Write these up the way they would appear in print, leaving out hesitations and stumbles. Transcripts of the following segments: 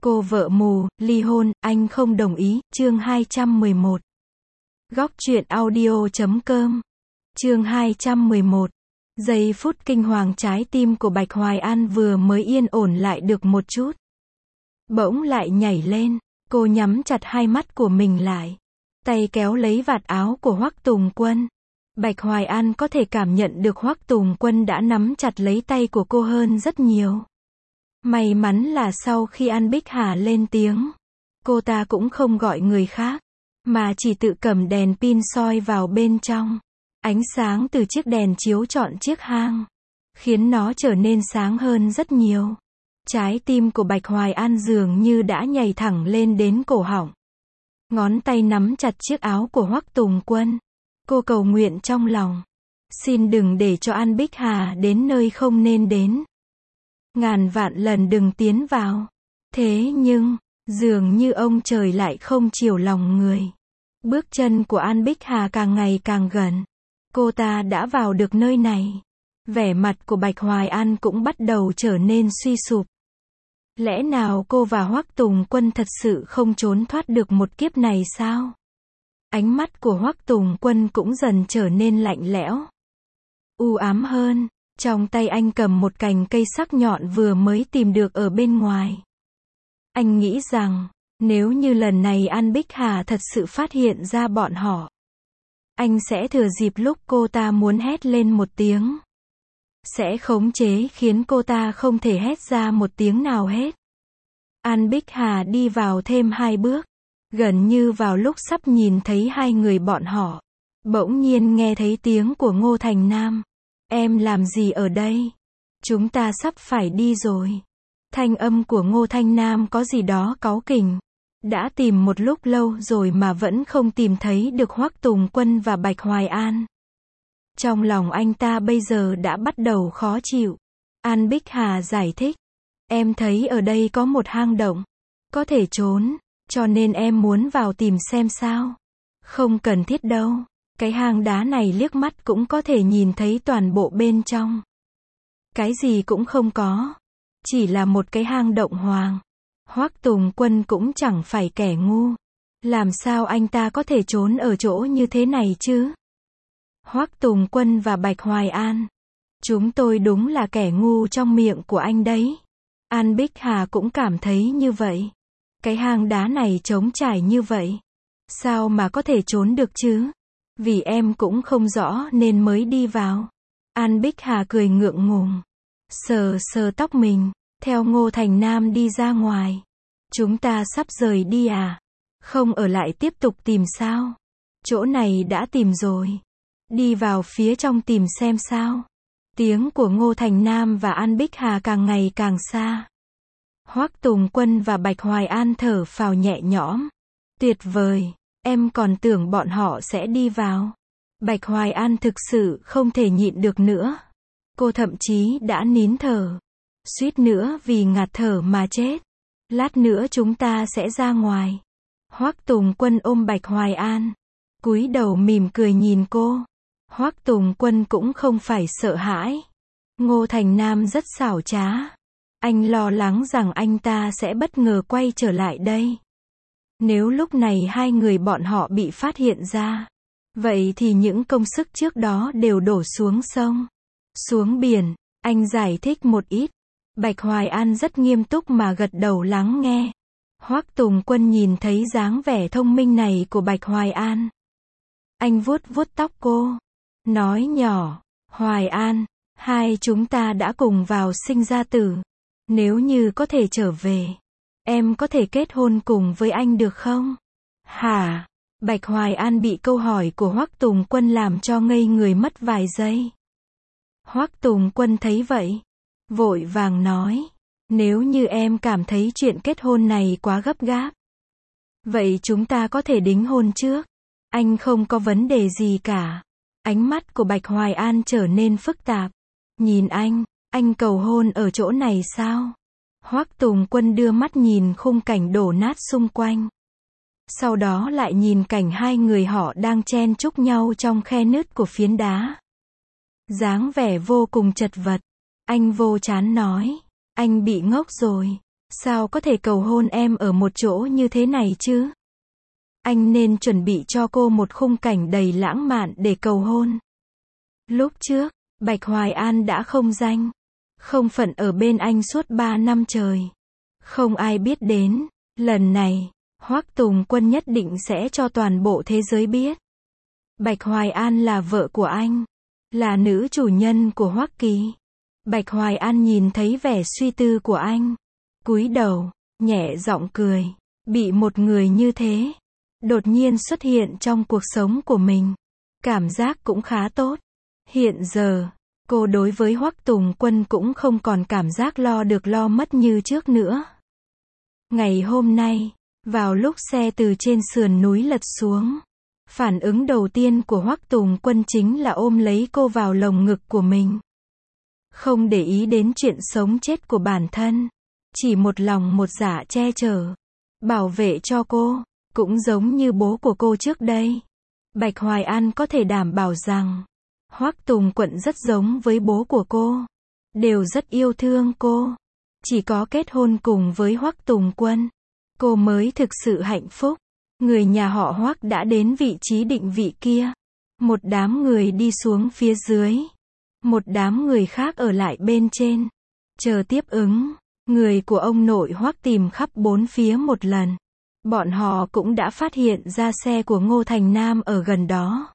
Cô vợ mù, ly hôn, anh không đồng ý, chương 211. Góc truyện audio.com. Chương 211. Giây phút kinh hoàng trái tim của Bạch Hoài An vừa mới yên ổn lại được một chút. Bỗng lại nhảy lên, cô nhắm chặt hai mắt của mình lại. Tay kéo lấy vạt áo của Hoắc Tùng Quân. Bạch Hoài An có thể cảm nhận được Hoắc Tùng Quân đã nắm chặt lấy tay của cô hơn rất nhiều. May mắn là sau khi An Bích Hà lên tiếng, cô ta cũng không gọi người khác, mà chỉ tự cầm đèn pin soi vào bên trong. Ánh sáng từ chiếc đèn chiếu trọn chiếc hang, khiến nó trở nên sáng hơn rất nhiều. Trái tim của Bạch Hoài An dường như đã nhảy thẳng lên đến cổ họng. Ngón tay nắm chặt chiếc áo của Hoắc Tùng Quân. Cô cầu nguyện trong lòng. Xin đừng để cho An Bích Hà đến nơi không nên đến. Ngàn vạn lần đừng tiến vào. Thế nhưng, dường như ông trời lại không chiều lòng người. Bước chân của An Bích Hà càng ngày càng gần. Cô ta đã vào được nơi này. Vẻ mặt của Bạch Hoài An cũng bắt đầu trở nên suy sụp. Lẽ nào cô và Hoắc Tùng Quân thật sự không trốn thoát được một kiếp này sao? Ánh mắt của Hoắc Tùng Quân cũng dần trở nên lạnh lẽo, u ám hơn. Trong tay anh cầm một cành cây sắc nhọn vừa mới tìm được ở bên ngoài. Anh nghĩ rằng, nếu như lần này An Bích Hà thật sự phát hiện ra bọn họ, anh sẽ thừa dịp lúc cô ta muốn hét lên một tiếng, sẽ khống chế khiến cô ta không thể hét ra một tiếng nào hết. An Bích Hà đi vào thêm 2 bước, gần như vào lúc sắp nhìn thấy hai người bọn họ, bỗng nhiên nghe thấy tiếng của Ngô Thành Nam. Em làm gì ở đây? Chúng ta sắp phải đi rồi. Thanh âm của Ngô Thanh Nam có gì đó cáu kỉnh. Đã tìm một lúc lâu rồi mà vẫn không tìm thấy được Hoắc Tùng Quân và Bạch Hoài An. Trong lòng anh ta bây giờ đã bắt đầu khó chịu. An Bích Hà giải thích. Em thấy ở đây có một hang động, có thể trốn, cho nên em muốn vào tìm xem sao. Không cần thiết đâu. Cái hang đá này liếc mắt cũng có thể nhìn thấy toàn bộ bên trong. Cái gì cũng không có. Chỉ là một cái hang động hoang. Hoắc Tùng Quân cũng chẳng phải kẻ ngu. Làm sao anh ta có thể trốn ở chỗ như thế này chứ? Hoắc Tùng Quân và Bạch Hoài An. Chúng tôi đúng là kẻ ngu trong miệng của anh đấy. An Bích Hà cũng cảm thấy như vậy. Cái hang đá này trống trải như vậy. Sao mà có thể trốn được chứ? Vì em cũng không rõ nên mới đi vào. An Bích Hà cười ngượng ngùng. Sờ sờ tóc mình, theo Ngô Thành Nam đi ra ngoài. Chúng ta sắp rời đi à? Không ở lại tiếp tục tìm sao? Chỗ này đã tìm rồi. Đi vào phía trong tìm xem sao. Tiếng của Ngô Thành Nam và An Bích Hà càng ngày càng xa. Hoắc Tùng Quân và Bạch Hoài An thở phào nhẹ nhõm. Tuyệt vời. Em còn tưởng bọn họ sẽ đi vào. Bạch Hoài An thực sự không thể nhịn được nữa. Cô thậm chí đã nín thở. Suýt nữa vì ngạt thở mà chết. Lát nữa chúng ta sẽ ra ngoài. Hoắc Tùng Quân ôm Bạch Hoài An, cúi đầu mỉm cười nhìn cô. Hoắc Tùng Quân cũng không phải sợ hãi. Ngô Thành Nam rất xảo trá. Anh lo lắng rằng anh ta sẽ bất ngờ quay trở lại đây. Nếu lúc này hai người bọn họ bị phát hiện ra, vậy thì những công sức trước đó đều đổ xuống sông, xuống biển. Anh giải thích một ít. Bạch Hoài An rất nghiêm túc mà gật đầu lắng nghe. Hoắc Tùng Quân nhìn thấy dáng vẻ thông minh này của Bạch Hoài An. Anh vuốt vuốt tóc cô, nói nhỏ, Hoài An, hai chúng ta đã cùng vào sinh ra tử. Nếu như có thể trở về, em có thể kết hôn cùng với anh được không? Hả? Bạch Hoài An bị câu hỏi của Hoắc Tùng Quân làm cho ngây người mất vài giây. Hoắc Tùng Quân thấy vậy, vội vàng nói, nếu như em cảm thấy chuyện kết hôn này quá gấp gáp, vậy chúng ta có thể đính hôn trước. Anh không có vấn đề gì cả. Ánh mắt của Bạch Hoài An trở nên phức tạp. Nhìn anh cầu hôn ở chỗ này sao? Hoắc Tùng Quân đưa mắt nhìn khung cảnh đổ nát xung quanh. Sau đó lại nhìn cảnh hai người họ đang chen chúc nhau trong khe nứt của phiến đá. Dáng vẻ vô cùng chật vật. Anh vô chán nói, anh bị ngốc rồi. Sao có thể cầu hôn em ở một chỗ như thế này chứ? Anh nên chuẩn bị cho cô một khung cảnh đầy lãng mạn để cầu hôn. Lúc trước, Bạch Hoài An đã không danh, không phận ở bên anh suốt 3 năm trời. Không ai biết đến, lần này, Hoắc Tùng Quân nhất định sẽ cho toàn bộ thế giới biết. Bạch Hoài An là vợ của anh, là nữ chủ nhân của Hoắc Kỳ. Bạch Hoài An nhìn thấy vẻ suy tư của anh, cúi đầu, nhẹ giọng cười. Bị một người như thế đột nhiên xuất hiện trong cuộc sống của mình, cảm giác cũng khá tốt. Hiện giờ, cô đối với Hoắc Tùng Quân cũng không còn cảm giác lo được lo mất như trước nữa. Ngày hôm nay, vào lúc xe từ trên sườn núi lật xuống, phản ứng đầu tiên của Hoắc Tùng Quân chính là ôm lấy cô vào lồng ngực của mình. Không để ý đến chuyện sống chết của bản thân, chỉ một lòng một dạ che chở, bảo vệ cho cô, cũng giống như bố của cô trước đây. Bạch Hoài An có thể đảm bảo rằng, Hoắc Tùng Quân rất giống với bố của cô, đều rất yêu thương cô. Chỉ có kết hôn cùng với Hoắc Tùng Quân, cô mới thực sự hạnh phúc. Người nhà họ Hoắc đã đến vị trí định vị kia. Một đám người đi xuống phía dưới, một đám người khác ở lại bên trên, chờ tiếp ứng. Người của ông nội Hoắc tìm khắp bốn phía một lần. Bọn họ cũng đã phát hiện ra xe của Ngô Thành Nam ở gần đó.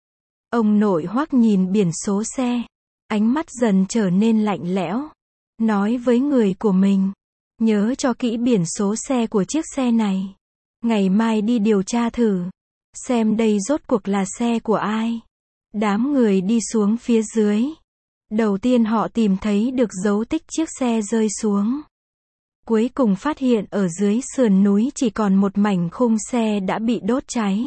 Ông nội Hoắc nhìn biển số xe, ánh mắt dần trở nên lạnh lẽo, nói với người của mình, nhớ cho kỹ biển số xe của chiếc xe này. Ngày mai đi điều tra thử, xem đây rốt cuộc là xe của ai. Đám người đi xuống phía dưới. Đầu tiên họ tìm thấy được dấu tích chiếc xe rơi xuống. Cuối cùng phát hiện ở dưới sườn núi chỉ còn một mảnh khung xe đã bị đốt cháy.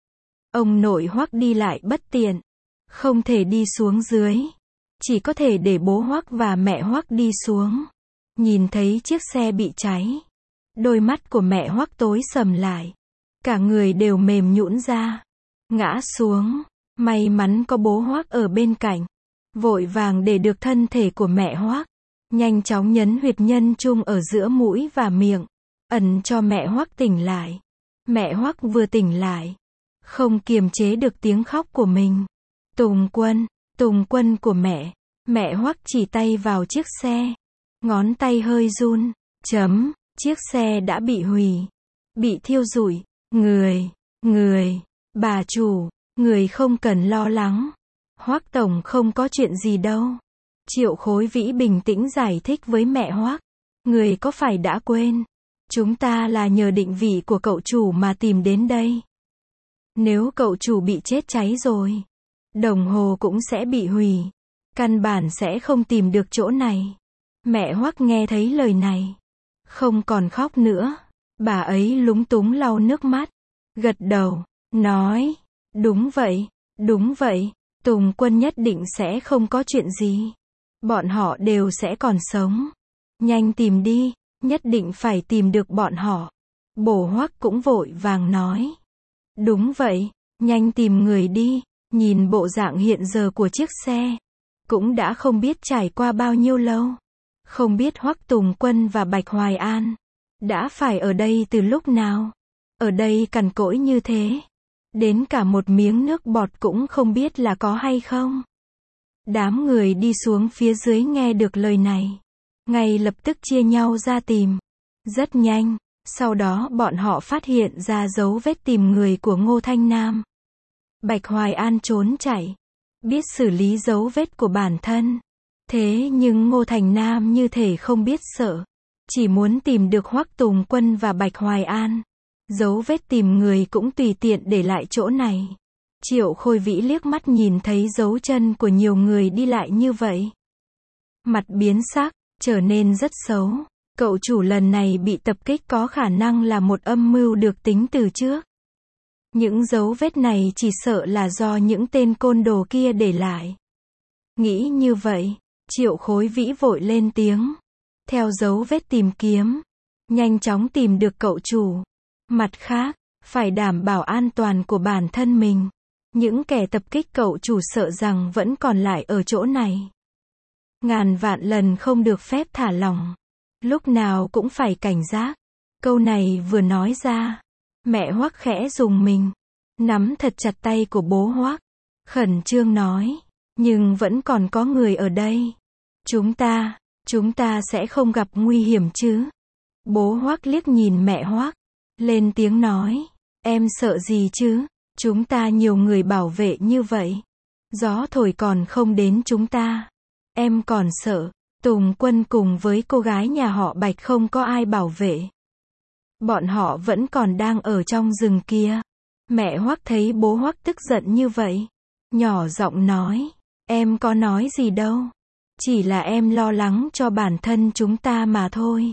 Ông nội Hoắc đi lại bất tiện, không thể đi xuống dưới, chỉ có thể để bố Hoắc và mẹ Hoắc đi xuống. Nhìn thấy chiếc xe bị cháy, đôi mắt của mẹ Hoắc tối sầm lại, cả người đều mềm nhũn ra, ngã xuống. May mắn có bố Hoắc ở bên cạnh, vội vàng để được thân thể của mẹ Hoắc, nhanh chóng nhấn huyệt nhân trung ở giữa mũi và miệng, ẩn cho mẹ Hoắc tỉnh lại. Mẹ Hoắc vừa tỉnh lại, không kiềm chế được tiếng khóc của mình. Tùng Quân của mẹ. Mẹ Hoắc chỉ tay vào chiếc xe, ngón tay hơi run. Chiếc xe đã bị hủy, bị thiêu rụi. Bà chủ, người không cần lo lắng. Hoắc tổng không có chuyện gì đâu. Triệu Khối Vĩ bình tĩnh giải thích với mẹ Hoắc. Người có phải đã quên, chúng ta là nhờ định vị của cậu chủ mà tìm đến đây. Nếu cậu chủ bị chết cháy rồi, đồng hồ cũng sẽ bị hủy, căn bản sẽ không tìm được chỗ này. Mẹ Hoắc nghe thấy lời này, không còn khóc nữa. Bà ấy lúng túng lau nước mắt, gật đầu, nói, đúng vậy, Tùng Quân nhất định sẽ không có chuyện gì. Bọn họ đều sẽ còn sống. Nhanh tìm đi, nhất định phải tìm được bọn họ. Bố Hoắc cũng vội vàng nói. Đúng vậy, nhanh tìm người đi. Nhìn bộ dạng hiện giờ của chiếc xe, cũng đã không biết trải qua bao nhiêu lâu. Không biết Hoắc Tùng Quân và Bạch Hoài An đã phải ở đây từ lúc nào. Ở đây cằn cỗi như thế, đến cả một miếng nước bọt cũng không biết là có hay không. Đám người đi xuống phía dưới nghe được lời này, ngay lập tức chia nhau ra tìm. Rất nhanh, sau đó bọn họ phát hiện ra dấu vết tìm người của Ngô Thanh Nam. Bạch Hoài An trốn chạy, biết xử lý dấu vết của bản thân. Thế nhưng Ngô Thành Nam như thể không biết sợ, chỉ muốn tìm được Hoắc Tùng Quân và Bạch Hoài An. Dấu vết tìm người cũng tùy tiện để lại chỗ này. Triệu Khôi Vĩ liếc mắt nhìn thấy dấu chân của nhiều người đi lại như vậy, mặt biến sắc, trở nên rất xấu. Cậu chủ lần này bị tập kích có khả năng là một âm mưu được tính từ trước. Những dấu vết này chỉ sợ là do những tên côn đồ kia để lại. Nghĩ như vậy, Triệu Khối Vĩ vội lên tiếng. Theo dấu vết tìm kiếm, nhanh chóng tìm được cậu chủ. Mặt khác, phải đảm bảo an toàn của bản thân mình. Những kẻ tập kích cậu chủ sợ rằng vẫn còn lại ở chỗ này. Ngàn vạn lần không được phép thả lỏng. Lúc nào cũng phải cảnh giác. Câu này vừa nói ra, mẹ Hoắc khẽ rùng mình, nắm thật chặt tay của bố Hoắc, khẩn trương nói, nhưng vẫn còn có người ở đây. Chúng ta sẽ không gặp nguy hiểm chứ? Bố Hoắc liếc nhìn mẹ Hoắc, lên tiếng nói, em sợ gì chứ? Chúng ta nhiều người bảo vệ như vậy. Gió thổi còn không đến chúng ta. Em còn sợ. Tùng Quân cùng với cô gái nhà họ Bạch không có ai bảo vệ. Bọn họ vẫn còn đang ở trong rừng kia. Mẹ Hoắc thấy bố Hoắc tức giận như vậy, nhỏ giọng nói, em có nói gì đâu. Chỉ là em lo lắng cho bản thân chúng ta mà thôi.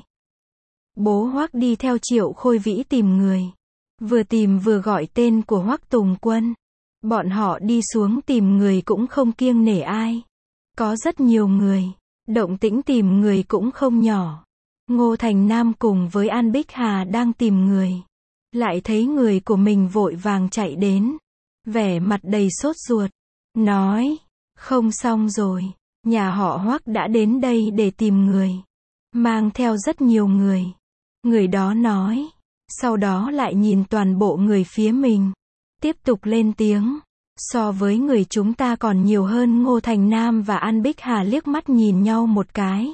Bố Hoắc đi theo Triệu Khôi Vĩ tìm người. Vừa tìm vừa gọi tên của Hoắc Tùng Quân. Bọn họ đi xuống tìm người cũng không kiêng nể ai. Có rất nhiều người. Động tĩnh tìm người cũng không nhỏ. Ngô Thành Nam cùng với An Bích Hà đang tìm người. Lại thấy người của mình vội vàng chạy đến. Vẻ mặt đầy sốt ruột. Nói, không xong rồi. Nhà họ Hoắc đã đến đây để tìm người. Mang theo rất nhiều người. Người đó nói. Sau đó lại nhìn toàn bộ người phía mình. Tiếp tục lên tiếng. So với người chúng ta còn nhiều hơn. Ngô Thành Nam và An Bích Hà liếc mắt nhìn nhau một cái.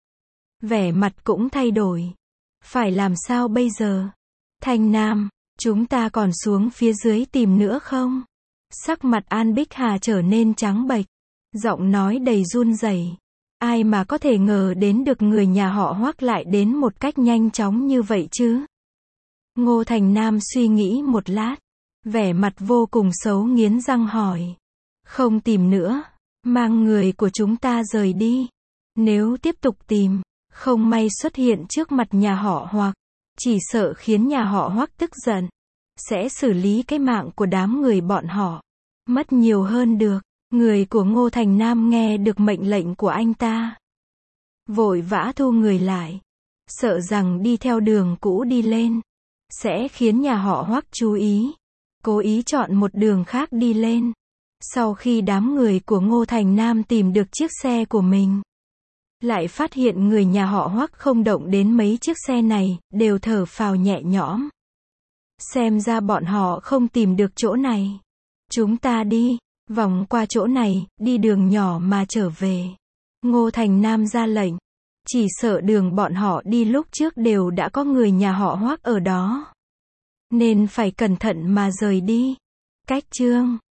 Vẻ mặt cũng thay đổi. Phải làm sao bây giờ? Thành Nam, chúng ta còn xuống phía dưới tìm nữa không? Sắc mặt An Bích Hà trở nên trắng bệch. Giọng nói đầy run rẩy. Ai mà có thể ngờ đến được người nhà họ Hoắc lại đến một cách nhanh chóng như vậy chứ? Ngô Thành Nam suy nghĩ một lát. Vẻ mặt vô cùng xấu nghiến răng hỏi. Không tìm nữa. Mang người của chúng ta rời đi. Nếu tiếp tục tìm, không may xuất hiện trước mặt nhà họ Hoắc, chỉ sợ khiến nhà họ Hoắc tức giận. Sẽ xử lý cái mạng của đám người bọn họ. Mất nhiều hơn được. Người của Ngô Thành Nam nghe được mệnh lệnh của anh ta. Vội vã thu người lại. Sợ rằng đi theo đường cũ đi lên. Sẽ khiến nhà họ Hoắc chú ý. Cố ý chọn một đường khác đi lên. Sau khi đám người của Ngô Thành Nam tìm được chiếc xe của mình, lại phát hiện người nhà họ Hoắc không động đến mấy chiếc xe này, đều thở phào nhẹ nhõm. Xem ra bọn họ không tìm được chỗ này. Chúng ta đi, vòng qua chỗ này, đi đường nhỏ mà trở về. Ngô Thành Nam ra lệnh. Chỉ sợ đường bọn họ đi lúc trước đều đã có người nhà họ Hoắc ở đó. Nên phải cẩn thận mà rời đi. Cách chương